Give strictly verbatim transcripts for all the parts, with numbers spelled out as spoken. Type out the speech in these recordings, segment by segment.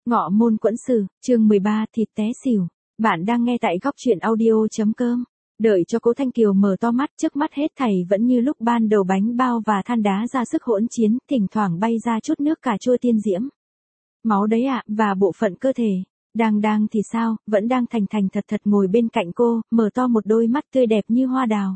Ngọ môn quẫn sử, chương mười ba thịt té xỉu. Bạn đang nghe tại góc truyện audio.com. Đợi cho Cố Thanh Kiều mở to mắt, trước mắt hết thảy vẫn như lúc ban đầu, bánh bao và than đá ra sức hỗn chiến, thỉnh thoảng bay ra chút nước cà chua tiên diễm. Máu đấy ạ, và bộ phận cơ thể. Đang đang thì sao, vẫn đang thành thành thật thật ngồi bên cạnh cô, mở to một đôi mắt tươi đẹp như hoa đào.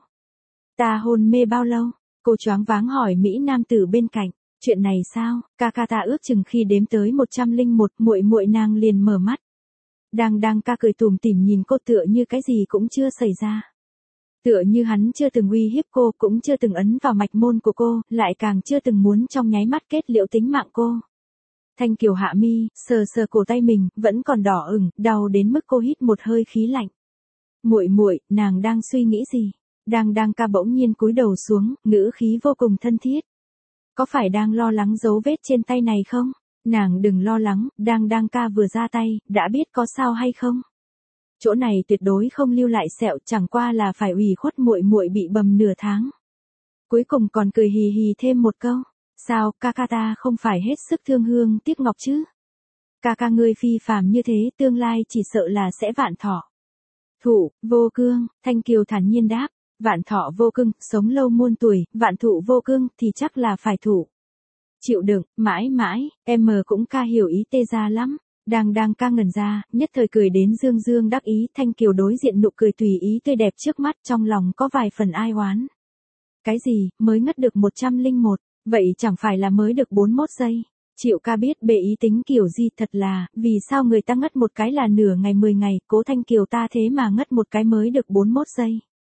Ta hôn mê bao lâu? Cô choáng váng hỏi Mỹ nam tử bên cạnh. Chuyện này sao? Ca ca ta ước chừng khi đếm tới một trăm lẻ một, muội muội nàng liền mở mắt. Đang đang ca cười tủm tỉm nhìn cô tựa như cái gì cũng chưa xảy ra. Tựa như hắn chưa từng uy hiếp cô, cũng chưa từng ấn vào mạch môn của cô, lại càng chưa từng muốn trong nháy mắt kết liễu tính mạng cô. Thanh Kiều hạ mi, sờ sờ cổ tay mình, vẫn còn đỏ ửng, đau đến mức cô hít một hơi khí lạnh. Muội muội, nàng đang suy nghĩ gì? Đang đang ca bỗng nhiên cúi đầu xuống, ngữ khí vô cùng thân thiết. Có phải đang lo lắng dấu vết trên tay này không? Nàng đừng lo lắng, đang đang ca vừa ra tay, đã biết có sao hay không? Chỗ này tuyệt đối không lưu lại sẹo, chẳng qua là phải ủy khuất muội muội bị bầm nửa tháng. Cuối cùng còn cười hì hì thêm một câu. Sao, ca ca ta không phải hết sức thương hương tiếc ngọc chứ? Ca ca ngươi phi phàm như thế, tương lai chỉ sợ là sẽ vạn thọ. Thụ, vô cương, Thanh Kiều thản nhiên đáp. Vạn thọ vô cương, sống lâu muôn tuổi, vạn thụ vô cương thì chắc là phải thụ. Chịu đựng, mãi mãi, em mờ cũng ca hiểu ý tê ra lắm. Đang đang ca ngẩn ra, nhất thời cười đến dương dương đắc ý. Thanh Kiều đối diện nụ cười tùy ý tươi đẹp trước mắt, trong lòng có vài phần ai oán. Cái gì, mới ngất được một trăm lẻ một, vậy chẳng phải là mới được bốn mươi mốt giây. Chịu ca biết bề ý tính kiểu gì, thật là, vì sao người ta ngất một cái là nửa ngày mười ngày, Cố Thanh Kiều ta thế mà ngất một cái mới được bốn mươi mốt giây.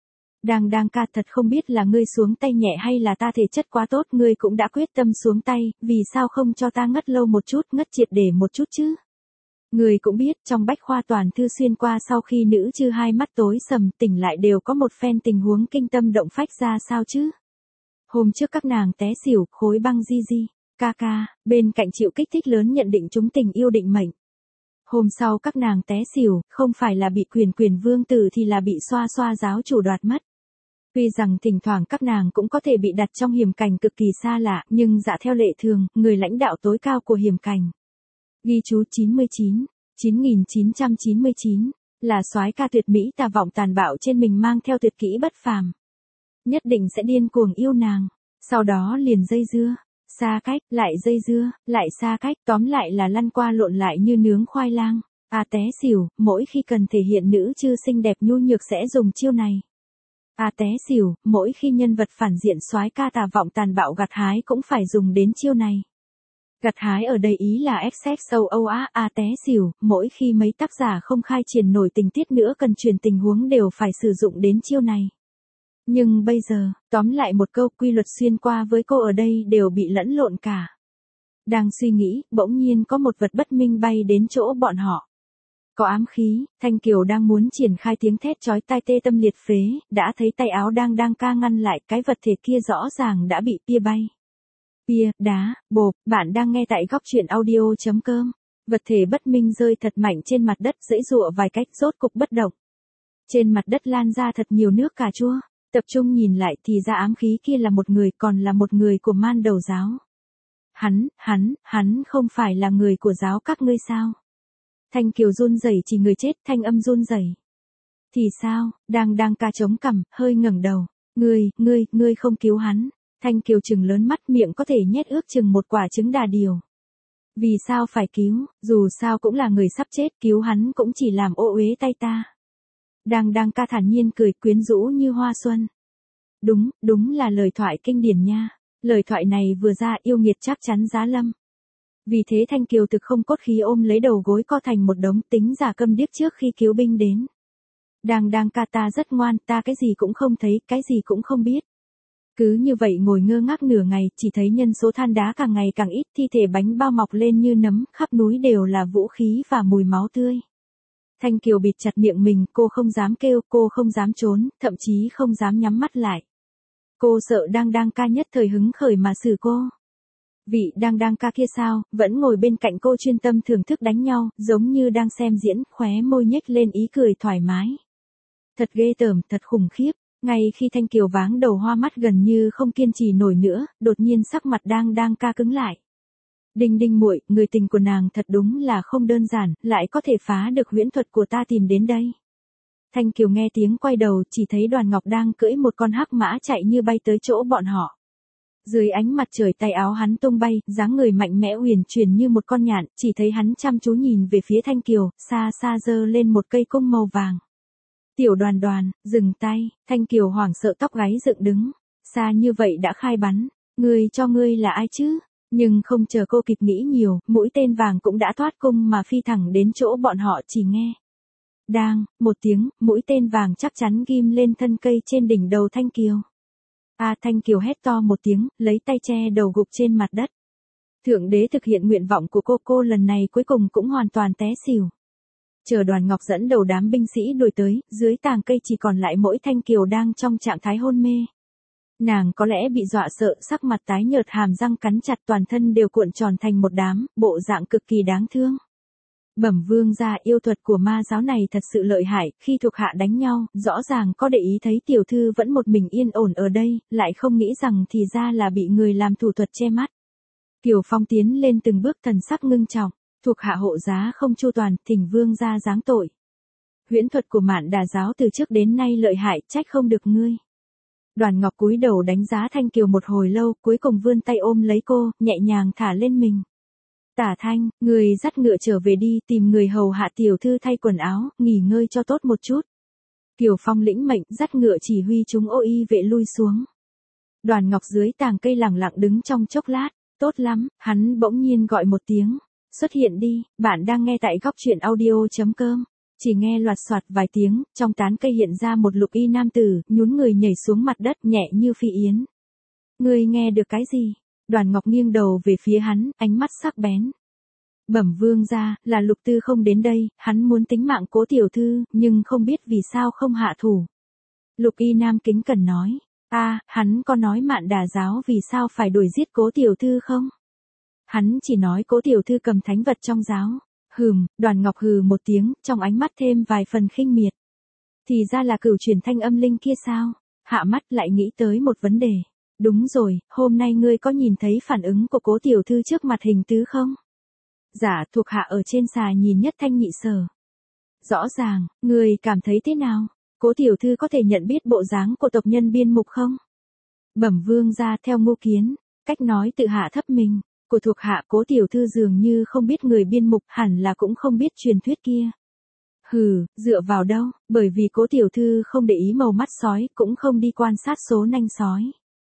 Đang đang ca, thật không biết là ngươi xuống tay nhẹ hay là ta thể chất quá tốt, ngươi cũng đã quyết tâm xuống tay, vì sao không cho ta ngất lâu một chút, ngất triệt để một chút chứ? Ngươi cũng biết, trong bách khoa toàn thư xuyên qua sau khi nữ chư hai mắt tối sầm tỉnh lại đều có một phen tình huống kinh tâm động phách ra sao chứ? Hôm trước các nàng té xỉu, khối băng di di, ca ca, bên cạnh chịu kích thích lớn nhận định chúng tình yêu định mệnh. Hôm sau các nàng té xỉu, không phải là bị quyền quyền vương tử thì là bị xoa xoa giáo chủ đoạt mất. Tuy rằng thỉnh thoảng các nàng cũng có thể bị đặt trong hiểm cảnh cực kỳ xa lạ, nhưng dạ theo lệ thường, người lãnh đạo tối cao của hiểm cảnh. Ghi chú chín mươi chín, chín nghìn chín trăm chín mươi chín, là soái ca tuyệt mỹ tà vọng tàn bạo trên mình mang theo tuyệt kỹ bất phàm. Nhất định sẽ điên cuồng yêu nàng, sau đó liền dây dưa, xa cách, lại dây dưa, lại xa cách, tóm lại là lăn qua lộn lại như nướng khoai lang. À té xỉu, mỗi khi cần thể hiện nữ chư xinh đẹp nhu nhược sẽ dùng chiêu này. À té xỉu, mỗi khi nhân vật phản diện soái ca tà vọng tàn bạo gặt hái cũng phải dùng đến chiêu này. Gặt hái ở đây ý là ép xê âu âu á. À té xỉu, mỗi khi mấy tác giả không khai triển nổi tình tiết nữa cần truyền tình huống đều phải sử dụng đến chiêu này. Nhưng bây giờ, tóm lại một câu, quy luật xuyên qua với cô ở đây đều bị lẫn lộn cả. Đang suy nghĩ, bỗng nhiên có một vật bất minh bay đến chỗ bọn họ. Có ám khí, Thanh Kiều đang muốn triển khai tiếng thét chói tai tê tâm liệt phế, đã thấy tay áo đang đang ca ngăn lại, cái vật thể kia rõ ràng đã bị pia bay. Pia, đá, bộp, bạn đang nghe tại góc truyện audio.com. Vật thể bất minh rơi thật mạnh trên mặt đất, giãy giụa vài cách, rốt cục bất động. Trên mặt đất lan ra thật nhiều nước cà chua, tập trung nhìn lại thì ra ám khí kia là một người, còn là một người của man đầu giáo. Hắn, hắn, hắn không phải là người của giáo các ngươi sao? Thanh Kiều run rẩy chỉ người chết, thanh âm run rẩy. Thì sao? Đang đang ca chống cằm, hơi ngẩng đầu. Ngươi, ngươi, ngươi không cứu hắn. Thanh Kiều trừng lớn mắt, miệng có thể nhét ước chừng một quả trứng đà điều. Vì sao phải cứu, dù sao cũng là người sắp chết, cứu hắn cũng chỉ làm ô uế tay ta. Đang đang ca thản nhiên cười, quyến rũ như hoa xuân. Đúng, đúng là lời thoại kinh điển nha. Lời thoại này vừa ra, yêu nghiệt chắc chắn giá lâm. Vì thế Thanh Kiều thực không cốt khí ôm lấy đầu gối co thành một đống, tính giả câm điếc trước khi cứu binh đến. Đang đang ca, ta rất ngoan, ta cái gì cũng không thấy, cái gì cũng không biết. Cứ như vậy ngồi ngơ ngác nửa ngày, chỉ thấy nhân số than đá càng ngày càng ít, thi thể bánh bao mọc lên như nấm, khắp núi đều là vũ khí và mùi máu tươi. Thanh Kiều bịt chặt miệng mình, cô không dám kêu, cô không dám trốn, thậm chí không dám nhắm mắt lại. Cô sợ đang đang ca nhất thời hứng khởi mà xử cô. Vị đang đang ca kia sao, vẫn ngồi bên cạnh cô chuyên tâm thưởng thức đánh nhau, giống như đang xem diễn, khóe môi nhếch lên ý cười thoải mái. Thật ghê tởm, thật khủng khiếp. Ngay khi Thanh Kiều váng đầu hoa mắt gần như không kiên trì nổi nữa, đột nhiên sắc mặt đang đang ca cứng lại. Đinh Đinh muội, người tình của nàng thật đúng là không đơn giản, lại có thể phá được huyễn thuật của ta tìm đến đây. Thanh Kiều nghe tiếng quay đầu, chỉ thấy Đoàn Ngọc đang cưỡi một con hắc mã chạy như bay tới chỗ bọn họ. Dưới ánh mặt trời tay áo hắn tung bay, dáng người mạnh mẽ uyển chuyển như một con nhạn, chỉ thấy hắn chăm chú nhìn về phía Thanh Kiều, xa xa giơ lên một cây cung màu vàng. Tiểu Đoàn Đoàn, dừng tay, Thanh Kiều hoảng sợ tóc gáy dựng đứng, xa như vậy đã khai bắn, ngươi cho ngươi là ai chứ? Nhưng không chờ cô kịp nghĩ nhiều, mũi tên vàng cũng đã thoát cung mà phi thẳng đến chỗ bọn họ, chỉ nghe. Đang, một tiếng, mũi tên vàng chắc chắn ghim lên thân cây trên đỉnh đầu Thanh Kiều. A à, Thanh Kiều hét to một tiếng, lấy tay che đầu gục trên mặt đất. Thượng đế thực hiện nguyện vọng của cô, cô lần này cuối cùng cũng hoàn toàn té xỉu. Chờ Đoàn Ngọc dẫn đầu đám binh sĩ đuổi tới, dưới tàng cây chỉ còn lại mỗi Thanh Kiều đang trong trạng thái hôn mê. Nàng có lẽ bị dọa sợ, sắc mặt tái nhợt, hàm răng cắn chặt, toàn thân đều cuộn tròn thành một đám, bộ dạng cực kỳ đáng thương. Bẩm vương gia, yêu thuật của ma giáo này thật sự lợi hại, khi thuộc hạ đánh nhau, rõ ràng có để ý thấy tiểu thư vẫn một mình yên ổn ở đây, lại không nghĩ rằng thì ra là bị người làm thủ thuật che mắt. Kiều Phong tiến lên từng bước, thần sắc ngưng trọng, thuộc hạ hộ giá không chu toàn, thỉnh vương gia giáng tội. Huyễn thuật của Mạn Đà giáo từ trước đến nay lợi hại, trách không được ngươi. Đoàn Ngọc cúi đầu đánh giá Thanh Kiều một hồi lâu, cuối cùng vươn tay ôm lấy cô, nhẹ nhàng thả lên mình. Tả Thanh, người dắt ngựa trở về đi, tìm người hầu hạ tiểu thư thay quần áo, nghỉ ngơi cho tốt một chút. Kiều Phong lĩnh mệnh, dắt ngựa chỉ huy chúng ô y vệ lui xuống. Đoàn Ngọc dưới tàng cây lặng lặng đứng trong chốc lát, tốt lắm, hắn bỗng nhiên gọi một tiếng. Xuất hiện đi, bạn đang nghe tại góc truyện audio chấm com. Chỉ nghe loạt soạt vài tiếng, trong tán cây hiện ra một lục y nam tử, nhún người nhảy xuống mặt đất nhẹ như phi yến. Ngươi nghe được cái gì? Đoàn Ngọc nghiêng đầu về phía hắn, ánh mắt sắc bén. Bẩm vương gia, là Lục Tư không đến đây, hắn muốn tính mạng Cố tiểu thư, nhưng không biết vì sao không hạ thủ. Lục y nam kính cẩn nói, a, à, hắn có nói Mạn Đà giáo vì sao phải đuổi giết Cố tiểu thư không? Hắn chỉ nói Cố tiểu thư cầm thánh vật trong giáo. Hừm, Đoàn Ngọc hừ một tiếng, trong ánh mắt thêm vài phần khinh miệt. Thì ra là cửu truyền thanh âm linh kia sao? Hạ mắt lại nghĩ tới một vấn đề. Đúng rồi, hôm nay ngươi có nhìn thấy phản ứng của Cố tiểu thư trước mặt hình tứ không? Dạ, thuộc hạ ở trên xà nhìn nhất thanh nhị sở. Rõ ràng, ngươi cảm thấy thế nào? Cố tiểu thư có thể nhận biết bộ dáng của tộc nhân Biên Mục không? Bẩm vương gia, theo Ngô Kiến, cách nói tự hạ thấp mình. Của thuộc hạ Cố tiểu thư dường như không biết người Biên Mục, hẳn là cũng không biết truyền thuyết kia. Hừ, dựa vào đâu, bởi vì Cố tiểu thư không để ý màu mắt sói, cũng không đi quan sát số nanh sói.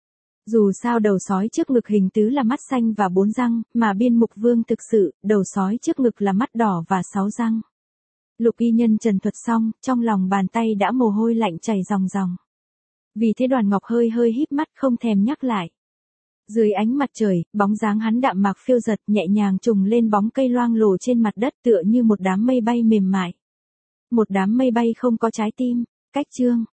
Dù sao đầu sói trước ngực hình tứ là mắt xanh và bốn răng, mà Biên Mục vương thực sự, đầu sói trước ngực là mắt đỏ và sáu răng. Lục y nhân trần thuật xong, trong lòng bàn tay đã mồ hôi lạnh chảy ròng ròng. Vì thế Đoàn Ngọc hơi hơi híp mắt không thèm nhắc lại. Dưới ánh mặt trời, bóng dáng hắn đạm mạc phiêu giật, nhẹ nhàng trùng lên bóng cây loang lổ trên mặt đất, tựa như một đám mây bay mềm mại. Một đám mây bay không có trái tim. Cách chương